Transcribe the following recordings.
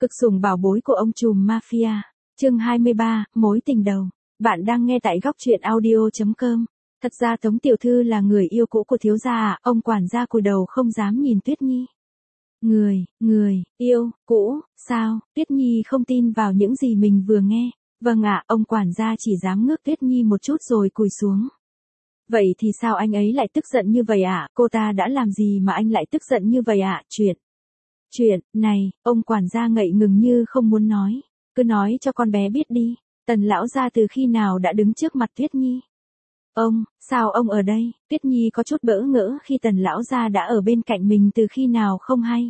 Cực sủng bảo bối của ông trùm mafia. Chương 23, mối tình đầu. Bạn đang nghe tại góc truyện audio.com. Thật ra Tống tiểu thư là người yêu cũ của thiếu gia à, ông quản gia cúi đầu không dám nhìn Tuyết Nhi. Người yêu cũ, sao? Tuyết Nhi không tin vào những gì mình vừa nghe. Vâng ạ, ông quản gia chỉ dám ngước Tuyết Nhi một chút rồi cúi xuống. Vậy thì sao anh ấy lại tức giận như vậy ạ? Cô ta đã làm gì mà anh lại tức giận như vậy ạ? Chuyện này, ông quản gia ngậy ngừng như không muốn nói. Cứ nói cho con bé biết đi. Tần lão gia từ khi nào đã đứng trước mặt Tuyết Nhi? Sao ông ở đây? Tuyết Nhi có chút bỡ ngỡ khi Tần lão gia đã ở bên cạnh mình từ khi nào không hay.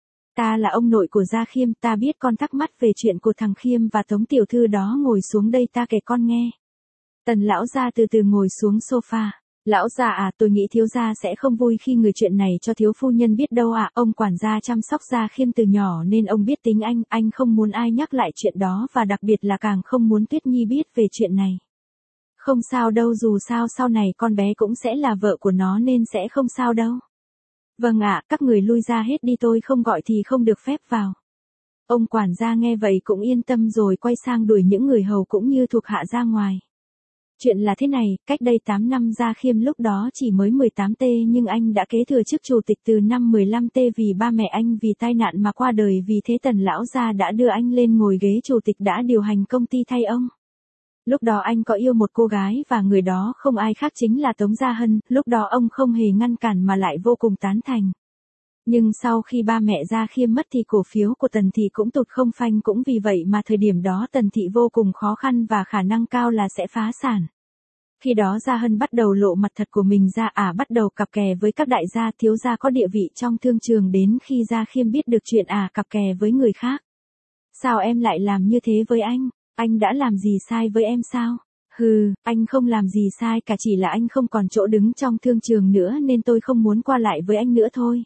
Ta là ông nội của Gia Khiêm, ta biết con thắc mắc về chuyện của thằng Khiêm và Tống tiểu thư đó, ngồi xuống đây ta kể con nghe. Tần lão gia từ từ ngồi xuống sofa. Lão già à, tôi nghĩ thiếu gia sẽ không vui khi người chuyện này cho thiếu phu nhân biết đâu ạ. Ông quản gia chăm sóc Gia Khiêm từ nhỏ nên ông biết tính anh không muốn ai nhắc lại chuyện đó và đặc biệt là càng không muốn Tuyết Nhi biết về chuyện này. Không sao đâu, dù sao sau này con bé cũng sẽ là vợ của nó nên sẽ không sao đâu. Vâng ạ, các người lui ra hết đi, tôi không gọi thì không được phép vào. Ông quản gia nghe vậy cũng yên tâm rồi quay sang đuổi những người hầu cũng như thuộc hạ ra ngoài. Chuyện là thế này, cách đây 8 năm Gia Khiêm lúc đó chỉ mới 18T nhưng anh đã kế thừa chức chủ tịch từ năm 15T vì ba mẹ anh vì tai nạn mà qua đời, vì thế Tần lão gia đã đưa anh lên ngồi ghế chủ tịch, đã điều hành công ty thay ông. Lúc đó anh có yêu một cô gái và người đó không ai khác chính là Tống Gia Hân, lúc đó ông không hề ngăn cản mà lại vô cùng tán thành. Nhưng sau khi ba mẹ Gia Khiêm mất thì cổ phiếu của Tần thị cũng tụt không phanh, cũng vì vậy mà thời điểm đó Tần thị vô cùng khó khăn và khả năng cao là sẽ phá sản. Khi đó Gia Hân bắt đầu lộ mặt thật của mình ra, bắt đầu cặp kè với các đại gia, thiếu gia có địa vị trong thương trường, đến khi Gia Khiêm biết được chuyện cặp kè với người khác. Sao em lại làm như thế với anh? Anh đã làm gì sai với em sao? Hừ, anh không làm gì sai cả, chỉ là anh không còn chỗ đứng trong thương trường nữa nên tôi không muốn qua lại với anh nữa thôi.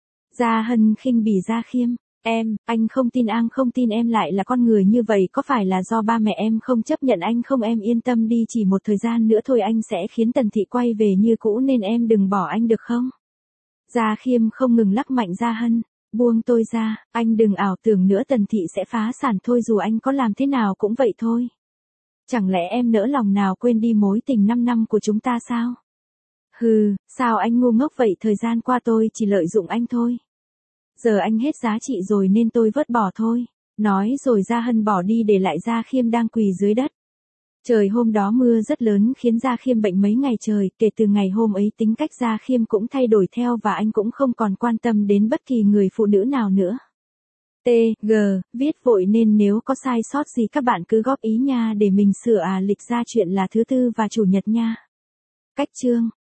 Gia Hân khinh bỉ Gia Khiêm. Anh không tin em lại là con người như vậy, có phải là do ba mẹ em không chấp nhận anh không? Em yên tâm đi, chỉ một thời gian nữa thôi anh sẽ khiến Tần thị quay về như cũ nên em đừng bỏ anh được không? Gia Khiêm không ngừng lắc mạnh Gia Hân. Buông tôi ra, anh đừng ảo tưởng nữa, Tần thị sẽ phá sản thôi, dù anh có làm thế nào cũng vậy thôi. Chẳng lẽ em nỡ lòng nào quên đi mối tình 5 năm của chúng ta sao? Hừ, sao anh ngu ngốc vậy, thời gian qua tôi chỉ lợi dụng anh thôi. Giờ anh hết giá trị rồi nên tôi vứt bỏ thôi. Nói rồi Gia Hân bỏ đi để lại Gia Khiêm đang quỳ dưới đất. Trời hôm đó mưa rất lớn khiến Gia Khiêm bệnh mấy ngày trời, kể từ ngày hôm ấy tính cách Gia Khiêm cũng thay đổi theo và anh cũng không còn quan tâm đến bất kỳ người phụ nữ nào nữa. TG, viết vội nên nếu có sai sót gì các bạn cứ góp ý nha để mình sửa. Lịch ra chuyện là thứ Tư và Chủ nhật nha. Cách chương